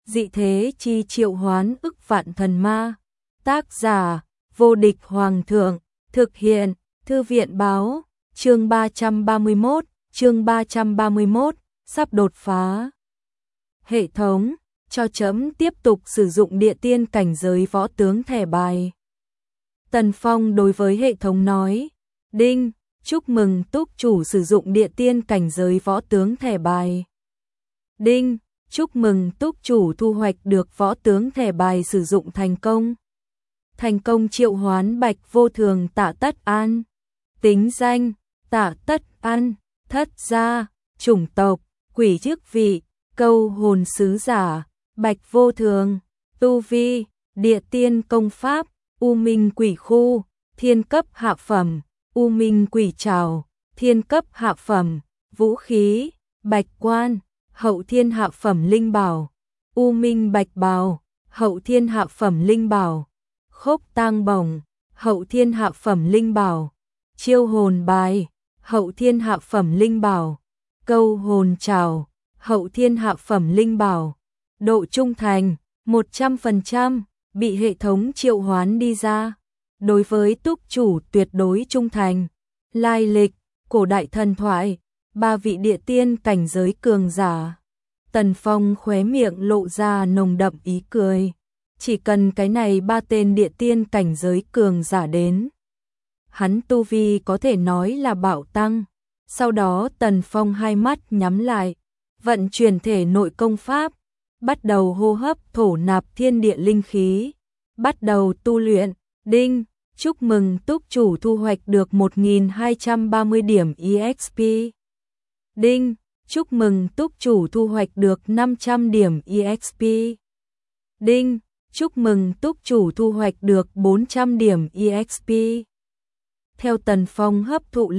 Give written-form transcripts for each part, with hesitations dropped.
dị thế chi triệu hoán ức vạn thần ma. Tác giả, vô địch hoàng thượng, thực hiện, thư viện báo, chương 331, sắp đột phá. Hệ thống, cho chấm tiếp tục sử dụng địa tiên cảnh giới võ tướng thẻ bài. Tần Phong đối với hệ thống nói, đinh, chúc mừng túc chủ sử dụng địa tiên cảnh giới võ tướng thẻ bài. Đinh, chúc mừng túc chủ thu hoạch được võ tướng thẻ bài sử dụng thành công. Thành công triệu hoán Bạch Vô Thường Tạ Tất An. Tính danh, Tạ Tất An, thất gia, chủng tộc, quỷ chức vị, câu hồn sứ giả, Bạch Vô Thường, tu vi, địa tiên công pháp, U Minh Quỷ Khu, thiên cấp hạ phẩm, U Minh Quỷ Trảo, thiên cấp hạ phẩm, vũ khí, Bạch Quan, hậu thiên hạ phẩm linh bảo, U Minh Bạch Bào, hậu thiên hạ phẩm linh bảo, Khốc Tang Bổng, hậu thiên hạ phẩm linh bảo, Chiêu Hồn Bài, hậu thiên hạ phẩm linh bảo, Câu Hồn Trảo, hậu thiên hạ phẩm linh bảo. Độ trung thành 100%, bị hệ thống triệu hoán đi ra. Đối với túc chủ tuyệt đối trung thành. Lai lịch, cổ đại thần thoại, 3 vị địa tiên cảnh giới cường giả. Tần Phong khóe miệng lộ ra nồng đậm ý cười. Chỉ cần cái này 3 tên địa tiên cảnh giới cường giả đến, hắn tu vi có thể nói là bạo tăng. Sau đó Tần Phong hai mắt nhắm lại, vận chuyển thể nội công pháp, bắt đầu hô hấp thổ nạp thiên địa linh khí, bắt đầu tu luyện. Đinh, chúc mừng túc chủ thu hoạch được 1230 điểm EXP. Đinh, chúc mừng túc chủ thu hoạch được 500 điểm EXP. Đinh, chúc mừng túc chủ thu hoạch được 400 điểm EXP. Theo Tần Phong hấp thụ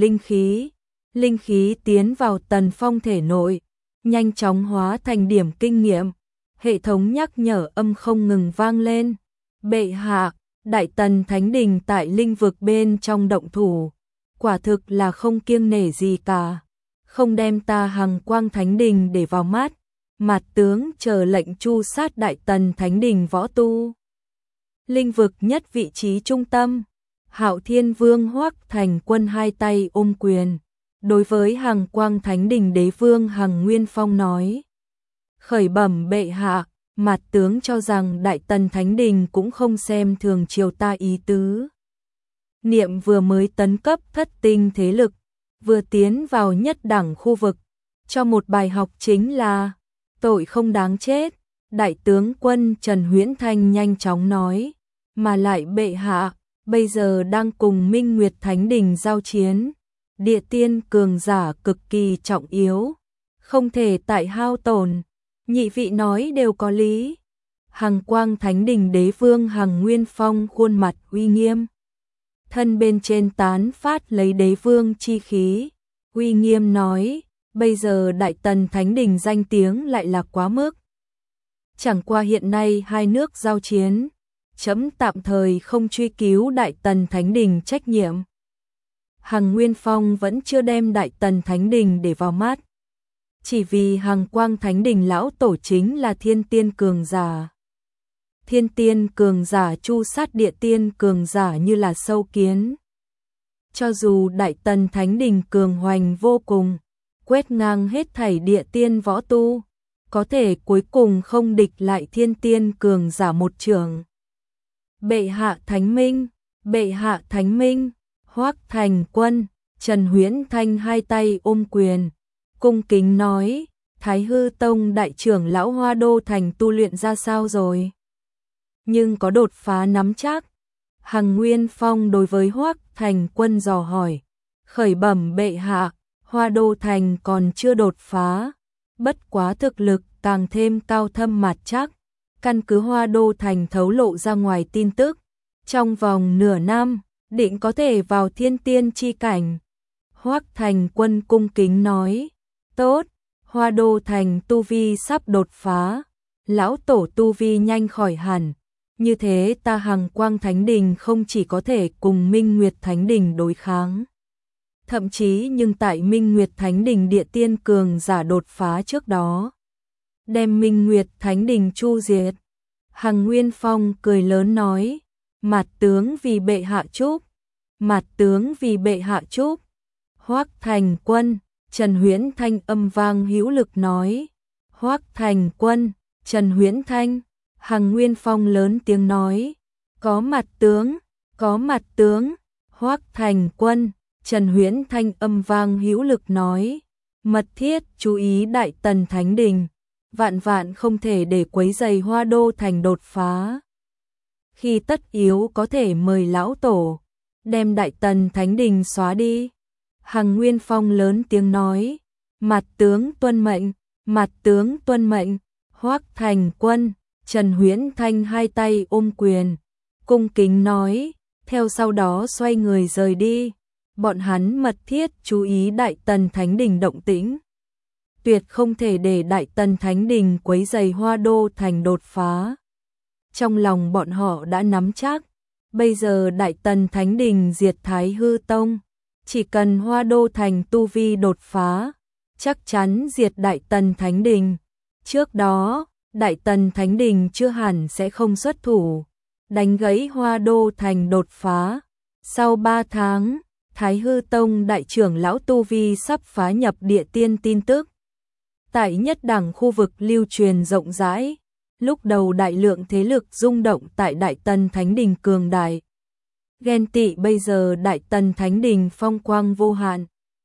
linh khí tiến vào Tần Phong thể nội, nhanh chóng hóa thành điểm kinh nghiệm. Hệ thống nhắc nhở âm không ngừng vang lên. Bệ hạ, Đại Tần Thánh Đình tại linh vực bên trong động thủ, quả thực là không kiêng nể gì cả, không đem ta Hằng Quang Thánh Đình để vào mắt, mạt tướng chờ lệnh tru sát Đại Tần Thánh Đình võ tu. Linh vực nhất vị trí trung tâm, Hạo Thiên Vương Hoắc Thành Quân hai tay ôm quyền, đối với Hằng Quang Thánh Đình đế vương Hằng Nguyên Phong nói: khởi bẩm bệ hạ, mạt tướng cho rằng Đại Tần Thánh Đình cũng không xem thường triều ta ý tứ. Niệm vừa mới tấn cấp thất tinh thế lực, vừa tiến vào nhất đẳng khu vực, cho một bài học chính là tội không đáng chết. Đại tướng quân Trần Huyễn Thanh nhanh chóng nói, mà lại bệ hạ, bây giờ đang cùng Minh Nguyệt Thánh Đình giao chiến, địa tiên cường giả cực kỳ trọng yếu, không thể tại hao tổn. Nhị vị nói đều có lý. Hằng Quang Thánh Đình đế vương Hằng Nguyên Phong khuôn mặt uy nghiêm, thân bên trên tán phát lấy đế vương chi khí, uy nghiêm nói, bây giờ Đại Tần Thánh Đình danh tiếng lại là quá mức. Chẳng qua hiện nay hai nước giao chiến, chấm tạm thời không truy cứu Đại Tần Thánh Đình trách nhiệm. Hằng Nguyên Phong vẫn chưa đem Đại Tần Thánh Đình để vào mắt, chỉ vì Hằng Quang Thánh Đình lão tổ chính là thiên tiên cường giả. Thiên tiên cường giả chu sát địa tiên cường giả như là sâu kiến. Cho dù Đại Tần Thánh Đình cường hoành vô cùng, quét ngang hết thảy địa tiên võ tu, có thể cuối cùng không địch lại thiên tiên cường giả một trường. Bệ hạ Thánh Minh, bệ hạ Thánh Minh. Hoắc Thành Quân, Trần Huyễn Thanh hai tay ôm quyền, cung kính nói, Thái Hư Tông đại trưởng lão Hoa Đô Thành tu luyện ra sao rồi? Nhưng có đột phá nắm chắc. Hằng Nguyên Phong đối với Hoắc Thành Quân dò hỏi, khởi bẩm bệ hạ, Hoa Đô Thành còn chưa đột phá, bất quá thực lực càng thêm cao thâm mạt chắc. Căn cứ Hoa Đô Thành thấu lộ ra ngoài tin tức, trong vòng nửa năm định có thể vào thiên tiên chi cảnh. Hoắc Thành Quân cung kính nói, tốt, Hoa Đô Thành tu vi sắp đột phá, lão tổ tu vi nhanh khỏi hẳn, như thế ta Hằng Quang Thánh Đình không chỉ có thể cùng Minh Nguyệt Thánh Đình đối kháng, thậm chí nhưng tại Minh Nguyệt Thánh Đình địa tiên cường giả đột phá trước đó, đem Minh Nguyệt Thánh Đình chu diệt. Hằng Nguyên Phong cười lớn nói, Mạt tướng vì bệ hạ chúc, Mạt tướng vì bệ hạ chúc. Hoắc Thành Quân, Trần Huyễn Thanh âm vang hữu lực nói, Hoắc Thành Quân, Trần Huyễn Thanh. Hằng Nguyên Phong lớn tiếng nói, có Mạt tướng, có Mạt tướng. Hoắc Thành Quân, Trần Huyễn Thanh âm vang hữu lực nói, mật thiết chú ý Đại Tần Thánh Đình, vạn vạn không thể để quấy rầy Hoa Đô thành đột phá. Khi tất yếu có thể mời lão tổ, đem Đại Tần Thánh Đình xóa đi. Hằng Nguyên Phong lớn tiếng nói, Mạt tướng tuân mệnh, Mạt tướng tuân mệnh. Hoắc Thành Quân, Trần Huyễn Thanh hai tay ôm quyền, cung kính nói, theo sau đó xoay người rời đi. Bọn hắn mật thiết chú ý Đại Tần Thánh Đình động tĩnh, tuyệt không thể để Đại Tần Thánh Đình quấy rầy Hoa Đô thành đột phá. Trong lòng bọn họ đã nắm chắc, bây giờ Đại Tần Thánh Đình diệt Thái Hư Tông, chỉ cần Hoa Đô thành tu vi đột phá, chắc chắn diệt Đại Tần Thánh Đình. Trước đó, Đại Tần Thánh Đình chưa hẳn sẽ không xuất thủ, đánh gãy Hoa Đô thành đột phá. Sau 3 tháng, Thái Hư Tông đại trưởng lão tu vi sắp phá nhập địa tiên tin tức tại nhất đẳng khu vực lưu truyền rộng rãi. Lúc đầu đại lượng thế lực rung động tại Đại Tần Thánh Đình cường đại, ghen tị bây giờ Đại Tần Thánh Đình phong quang vô hạn.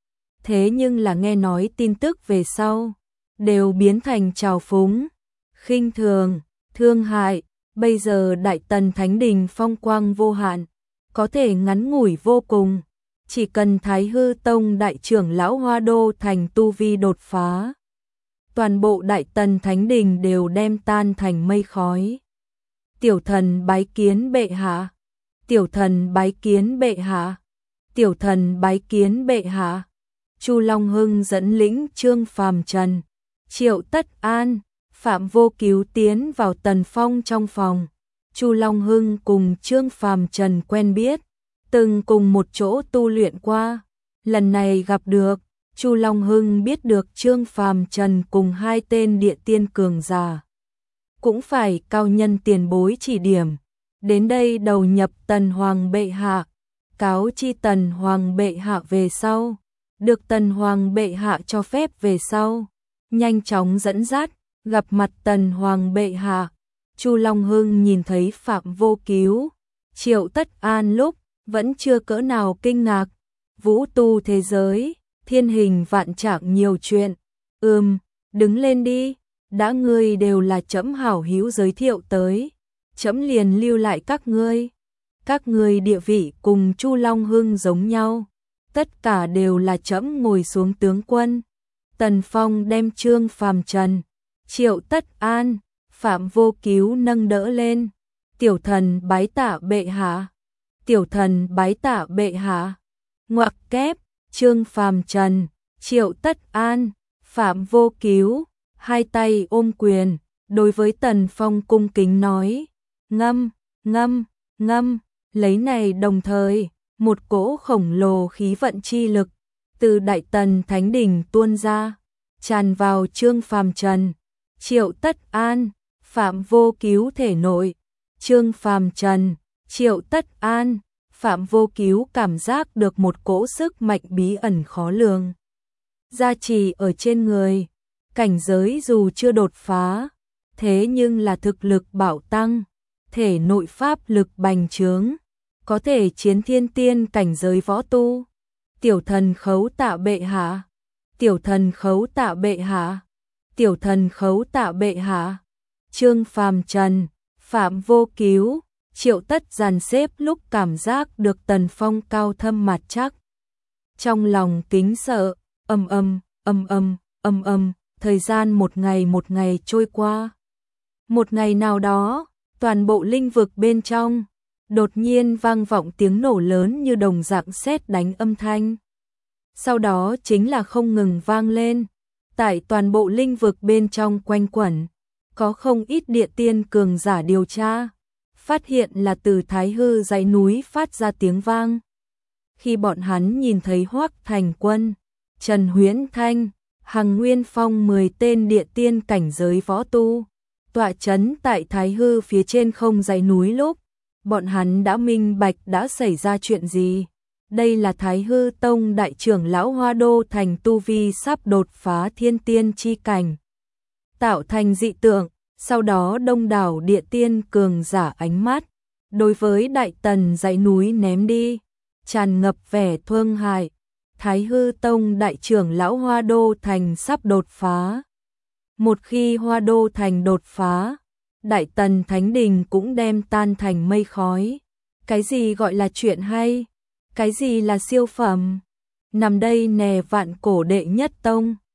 Thế nhưng là nghe nói tin tức về sau, đều biến thành trào phúng, khinh thường, thương hại. Bây giờ Đại Tần Thánh Đình phong quang vô hạn, có thể ngắn ngủi vô cùng. Chỉ cần Thái Hư Tông đại trưởng lão Hoa Đô thành tu vi đột phá, toàn bộ Đại Tần Thánh Đình đều đem tan thành mây khói. Tiểu thần bái kiến bệ hạ, tiểu thần bái kiến bệ hạ, tiểu thần bái kiến bệ hạ. Chu Long Hưng dẫn lĩnh Trương Phàm Trần, Triệu Tất An, Phạm Vô Cứu tiến vào Tần Phong trong phòng. Chu Long Hưng cùng Trương Phàm Trần quen biết, từng cùng một chỗ tu luyện qua. Lần này gặp được, Chu Long Hưng biết được Trương Phàm Trần cùng hai tên địa tiên cường giả, cũng phải cao nhân tiền bối chỉ điểm, đến đây đầu nhập Tần Hoàng bệ hạ, cáo chi Tần Hoàng bệ hạ về sau, được Tần Hoàng bệ hạ cho phép về sau, nhanh chóng dẫn dắt, gặp mặt Tần Hoàng bệ hạ. Chu Long Hưng nhìn thấy Phạm Vô Cứu, Triệu Tất An lúc vẫn chưa cỡ nào kinh ngạc. Vũ tu thế giới, thiên hình vạn trạng nhiều chuyện. Đứng lên đi, đã ngươi đều là trẫm hảo hữu giới thiệu tới, trẫm liền lưu lại các ngươi. Các ngươi địa vị cùng Chu Long Hưng giống nhau, tất cả đều là trẫm ngồi xuống tướng quân. Tần Phong đem Trương Phàm Trần, Triệu Tất An, Phạm Vô Cứu nâng đỡ lên. Tiểu thần bái tạ bệ hạ, tiểu thần bái tạ bệ hạ. Ngoặc kép, Trương Phàm Trần, Triệu Tất An, Phạm Vô Cứu, hai tay ôm quyền, đối với Tần Phong cung kính nói, ngâm, ngâm, ngâm. Lấy này đồng thời, một cỗ khổng lồ khí vận chi lực từ Đại Tần Thánh Đình tuôn ra, tràn vào Trương Phàm Trần, Triệu Tất An, Phạm Vô Cứu thể nội. Trương Phàm Trần, Triệu Tất An, Phạm Vô Cứu cảm giác được một cỗ sức mạnh bí ẩn khó lường gia trì ở trên người. Cảnh giới dù chưa đột phá, thế nhưng là thực lực bạo tăng, thể nội pháp lực bành trướng, có thể chiến thiên tiên cảnh giới võ tu. Tiểu thần khấu tạ bệ hạ, tiểu thần khấu tạ bệ hạ, tiểu thần khấu tạ bệ hạ. Trương Phàm Trần, Phạm Vô Cứu, Triệu Tất dàn xếp lúc cảm giác được Tần Phong cao thâm mặt chắc, trong lòng kính sợ. Thời gian một ngày trôi qua. Một ngày nào đó, toàn bộ linh vực bên trong đột nhiên vang vọng tiếng nổ lớn như đồng dạng sét đánh âm thanh. Sau đó chính là không ngừng vang lên, tại toàn bộ linh vực bên trong quanh quẩn, có không ít địa tiên cường giả điều tra, phát hiện là từ Thái Hư dãy núi phát ra tiếng vang. Khi bọn hắn nhìn thấy Hoắc Thành Quân, Trần Huyễn Thanh, Hằng Nguyên Phong 10 tên địa tiên cảnh giới võ tu, tọa chấn tại Thái Hư phía trên không dãy núi lúc, bọn hắn đã minh bạch đã xảy ra chuyện gì. Đây là Thái Hư Tông đại trưởng lão Hoa Đô Thành tu vi sắp đột phá thiên tiên chi cảnh, tạo thành dị tượng, sau đó đông đảo địa tiên cường giả ánh mắt đối với Đại Tần dãy núi ném đi, tràn ngập vẻ thương hại. Thái Hư Tông đại trưởng lão Hoa Đô Thành sắp đột phá. Một khi Hoa Đô Thành đột phá, Đại Tần Thánh Đình cũng đem tan thành mây khói. Cái gì gọi là chuyện hay? Cái gì là siêu phẩm? Nằm đây nè vạn cổ đệ nhất tông.